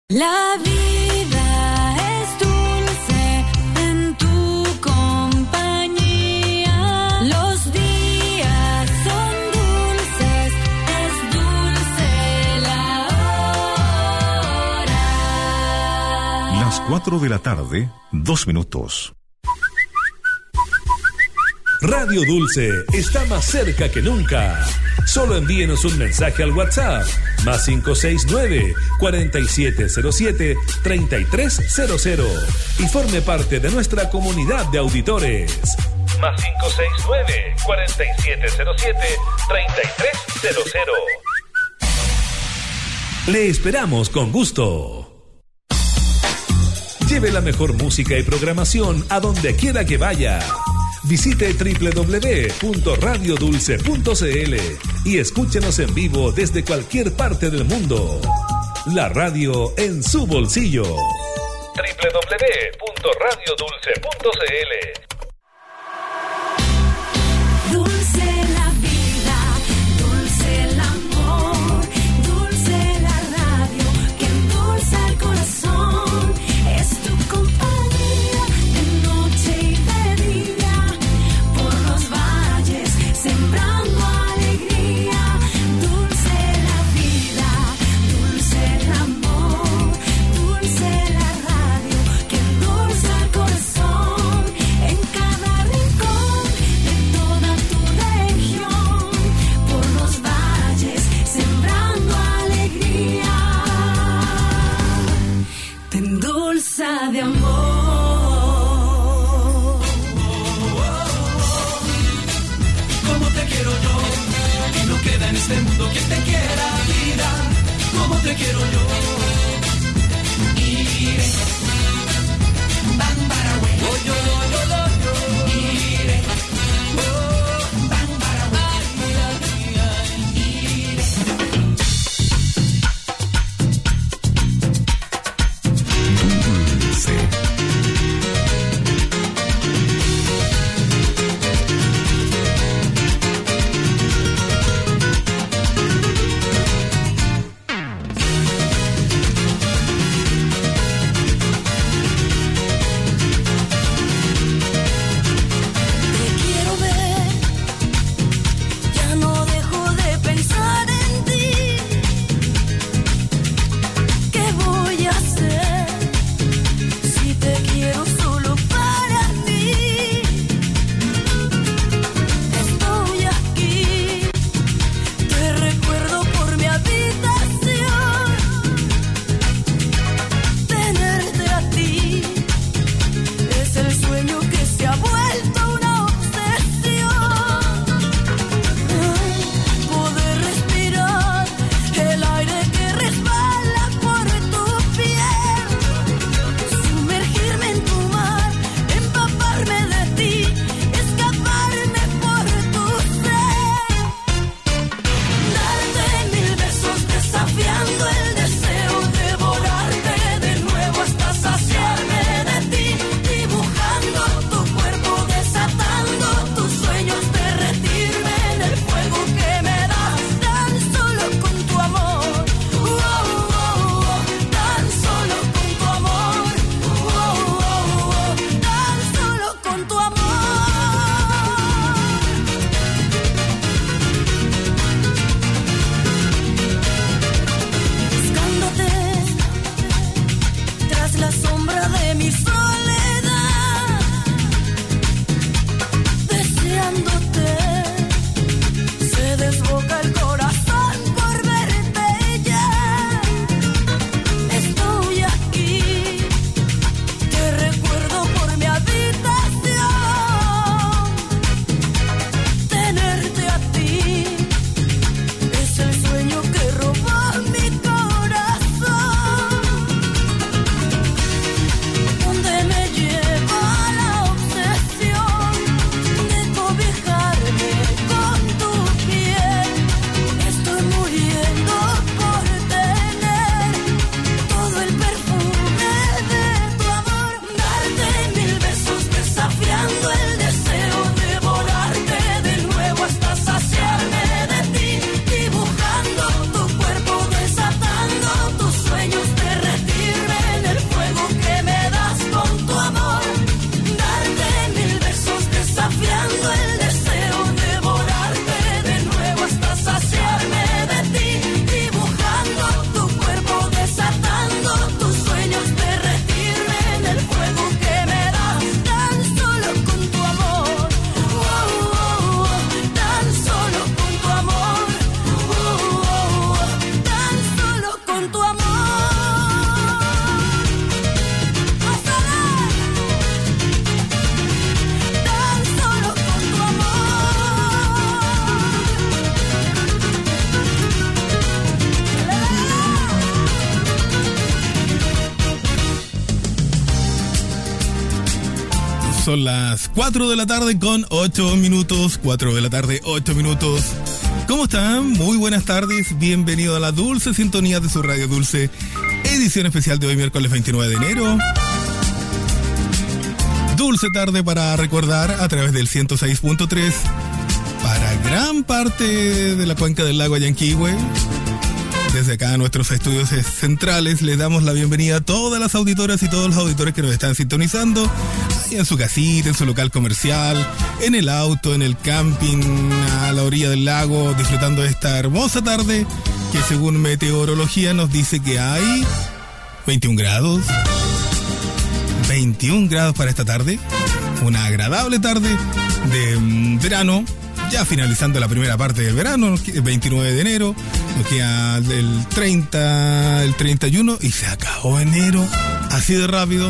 La vida es dulce en tu compañía. Los días son dulces, es dulce la hora. Las 4 de la tarde, 2 minutos. Radio Dulce está más cerca que nunca. Solo envíenos un mensaje al WhatsApp más 569-4707-3300 y forme parte de nuestra comunidad de auditores. Más 569-4707-3300. Le esperamos con gusto. Lleve la mejor música y programación a donde quiera que vaya. Visite www.radiodulce.cl y escúchenos en vivo desde cualquier parte del mundo. La radio en su bolsillo. www.radiodulce.cl. Dulce la vida, dulce el amor, dulce la radio que endulza el corazón. Es tu compañía de noche y de día, por los valles sembrando alegría. Dulce la vida, dulce el amor, dulce la radio que endulza el corazón. En Son las 4 de la tarde con 8 minutos. 4 de la tarde, 8 minutos. ¿Cómo están? Muy buenas tardes. Bienvenido a la dulce sintonía de su Radio Dulce. Edición especial de hoy, miércoles 29 de enero. Dulce tarde para recordar a través del 106.3 para gran parte de la cuenca del lago Yanquihue. Desde acá, nuestros estudios centrales, les damos la bienvenida a todas las auditoras y todos los auditores que nos están sintonizando ahí en su casita, en su local comercial, en el auto, en el camping, a la orilla del lago, disfrutando de esta hermosa tarde que según meteorología nos dice que hay 21 grados. 21 grados para esta tarde. Una agradable tarde de verano. Ya finalizando la primera parte del verano, el 29 de enero, nos queda el 30, el 31 y se acabó enero, así de rápido.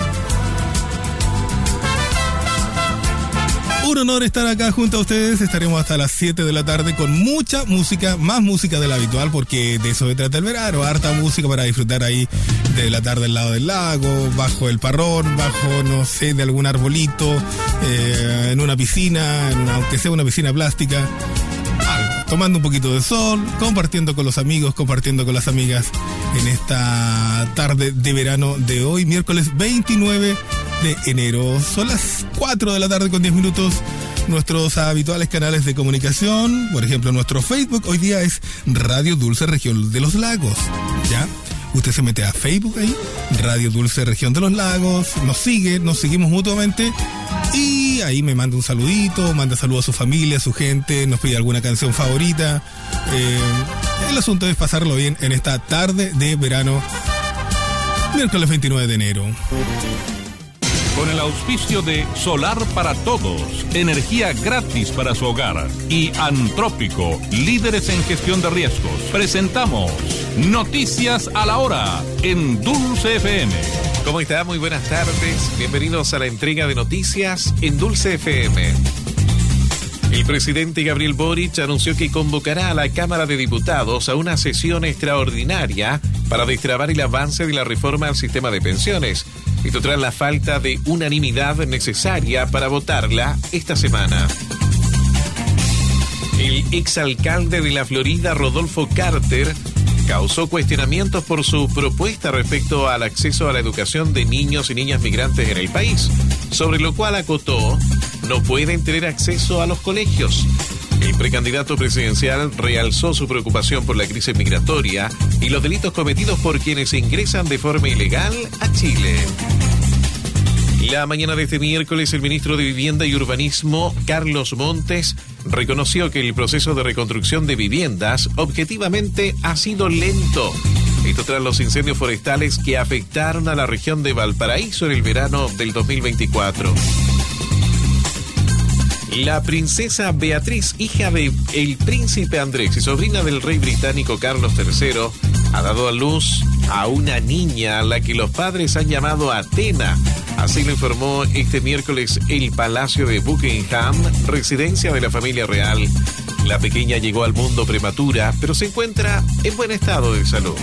Un honor estar acá junto a ustedes, estaremos hasta las 7 de la tarde con mucha música, más música de la habitual, porque de eso se trata el verano, harta música para disfrutar ahí de la tarde al lado del lago, bajo el parrón, bajo, no sé, de algún arbolito, en una piscina, aunque sea una piscina plástica, algo, tomando un poquito de sol, compartiendo con los amigos, compartiendo con las amigas en esta tarde de verano de hoy, miércoles 29 de enero. Son las 4 de la tarde con 10 minutos. Nuestros habituales canales de comunicación, por ejemplo, nuestro Facebook hoy día es Radio Dulce Región de los Lagos, ¿ya? Usted se mete a Facebook ahí, Radio Dulce Región de los Lagos, nos sigue, nos seguimos mutuamente y ahí me manda un saludito, manda saludos a su familia, a su gente, nos pide alguna canción favorita. El asunto es pasarlo bien en esta tarde de verano, miércoles 29 de enero. Con el auspicio de Solar para Todos, energía gratis para su hogar, y Antrópico, líderes en gestión de riesgos, presentamos Noticias a la Hora en Dulce FM. ¿Cómo está? Muy buenas tardes. Bienvenidos a la entrega de noticias en Dulce FM. El presidente Gabriel Boric anunció que convocará a la Cámara de Diputados a una sesión extraordinaria para destrabar el avance de la reforma al sistema de pensiones. Esto tras la falta de unanimidad necesaria para votarla esta semana. El exalcalde de la Florida, Rodolfo Carter, causó cuestionamientos por su propuesta respecto al acceso a la educación de niños y niñas migrantes en el país, sobre lo cual acotó, no pueden tener acceso a los colegios. El precandidato presidencial realzó su preocupación por la crisis migratoria y los delitos cometidos por quienes ingresan de forma ilegal a Chile. La mañana de este miércoles, el ministro de Vivienda y Urbanismo, Carlos Montes, reconoció que el proceso de reconstrucción de viviendas objetivamente ha sido lento. Esto tras los incendios forestales que afectaron a la región de Valparaíso en el verano del 2024. La princesa Beatriz, hija de el príncipe Andrés y sobrina del rey británico Carlos III, ha dado a luz a una niña a la que los padres han llamado Athena. Así lo informó este miércoles el Palacio de Buckingham, residencia de la familia real. La pequeña llegó al mundo prematura, pero se encuentra en buen estado de salud.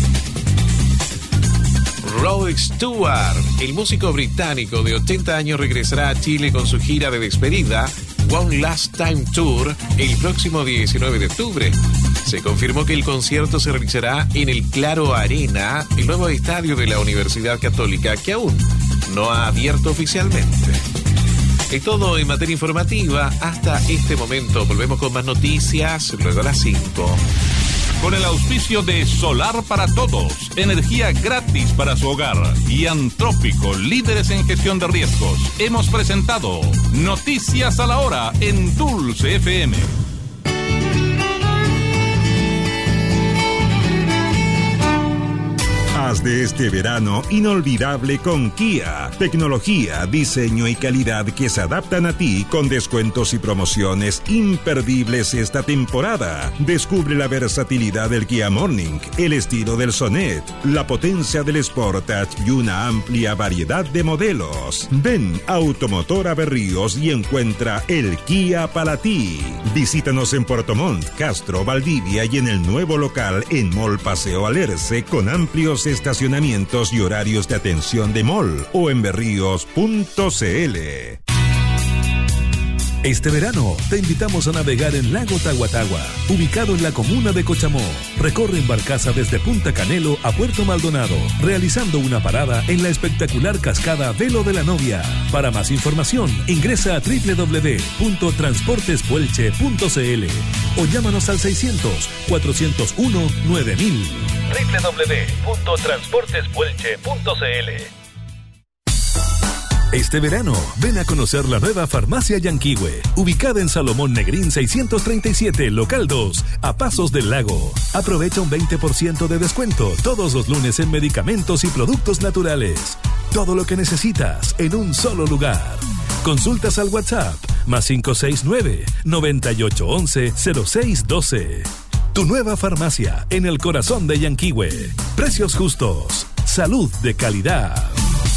Rod Stewart, el músico británico de 80 años, regresará a Chile con su gira de despedida, One Last Time Tour, el próximo 19 de octubre. Se confirmó que el concierto se realizará en el Claro Arena, el nuevo estadio de la Universidad Católica, que aún no ha abierto oficialmente. Es todo en materia informativa hasta este momento. Volvemos con más noticias luego a las 5. Con el auspicio de Solar para Todos, energía gratis para su hogar, y Antrópico, líderes en gestión de riesgos, hemos presentado Noticias a la Hora en Dulce FM. Haz de este verano inolvidable con Kia. Tecnología, diseño y calidad que se adaptan a ti con descuentos y promociones imperdibles esta temporada. Descubre la versatilidad del Kia Morning, el estilo del Sonet, la potencia del Sportage y una amplia variedad de modelos. Ven a Automotora Berríos y encuentra el Kia para ti. Visítanos en Puerto Montt, Castro, Valdivia y en el nuevo local en Mall Paseo Alerce con amplios estacionamientos estacionamientos y horarios de atención de Mall o en berríos.cl. Este verano te invitamos a navegar en Lago Tahuatahua, ubicado en la comuna de Cochamó. Recorre en barcaza desde Punta Canelo a Puerto Maldonado, realizando una parada en la espectacular cascada Velo de la Novia. Para más información, ingresa a www.transportespuelche.cl o llámanos al 600-401-9000. www.transportespuelche.cl. Este verano, ven a conocer la nueva Farmacia Yanquihue, ubicada en Salomón Negrín 637, local 2, a pasos del lago. Aprovecha un 20% de descuento todos los lunes en medicamentos y productos naturales. Todo lo que necesitas en un solo lugar. Consultas al WhatsApp, más 569-9811-0612. Tu nueva farmacia en el corazón de Yanquihue. Precios justos, salud de calidad.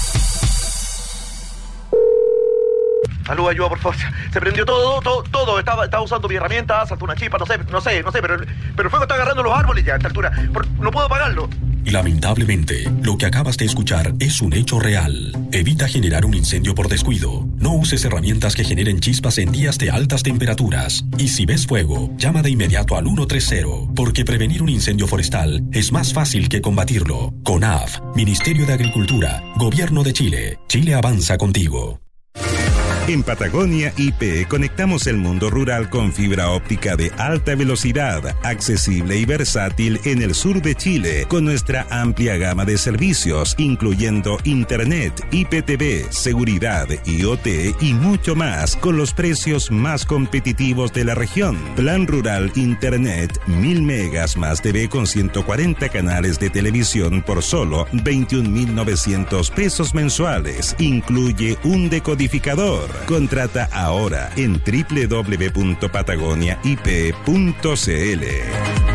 Aló, ayuda, por favor. Se prendió todo. Estaba usando mi herramienta, saltó una chispa, no sé, pero el fuego está agarrando los árboles ya a esta altura. No puedo apagarlo. Lamentablemente, lo que acabas de escuchar es un hecho real. Evita generar un incendio por descuido. No uses herramientas que generen chispas en días de altas temperaturas. Y si ves fuego, llama de inmediato al 130, porque prevenir un incendio forestal es más fácil que combatirlo. CONAF, Ministerio de Agricultura, Gobierno de Chile. Chile avanza contigo. En Patagonia IP conectamos el mundo rural con fibra óptica de alta velocidad, accesible y versátil en el sur de Chile, con nuestra amplia gama de servicios, incluyendo Internet, IPTV, seguridad, IoT y mucho más, con los precios más competitivos de la región. Plan Rural Internet, 1000 megas más TV con 140 canales de televisión por solo 21.900 pesos mensuales. Incluye un decodificador. Contrata ahora en www.patagoniaip.cl.